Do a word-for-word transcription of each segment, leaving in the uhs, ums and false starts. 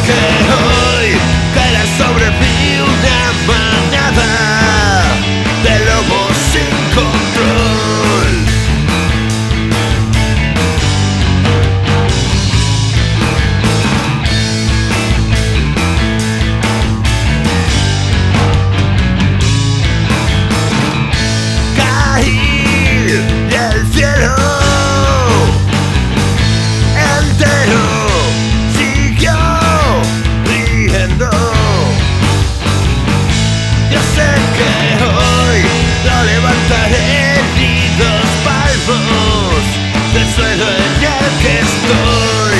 que hoy caerá sobre mí una manada de lobos sin control. Caí del cielo entero siguió riendo. Yo sé que hoy lo levantaré ni dos palmos del suelo en el que estoy.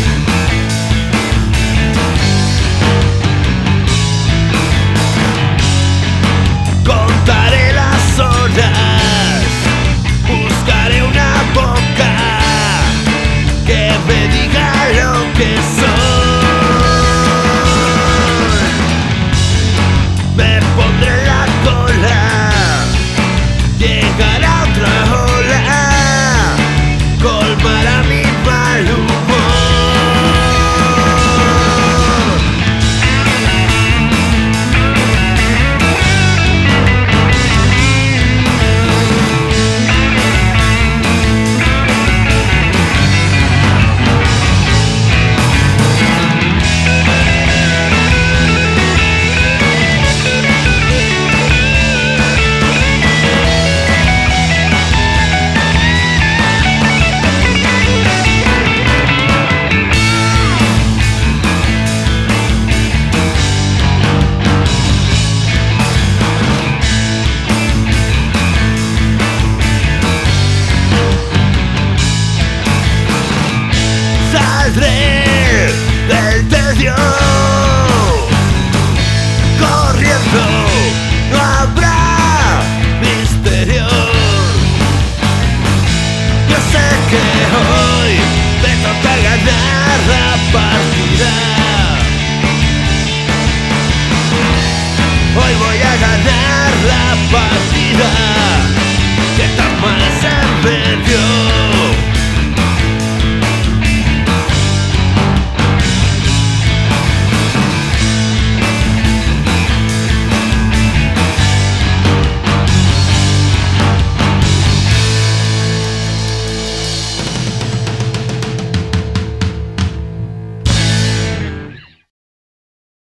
Contaré las horas, buscaré una boca que me diga lo que soy. Me pondré en la cola, llegará otra ola, colmará mi mal humor. Saldré del tedio corriendo, no habrá misterios. Yo sé que hoy me toca ganar la partida. Hoy voy a ganar la partida que tan mal se me dio.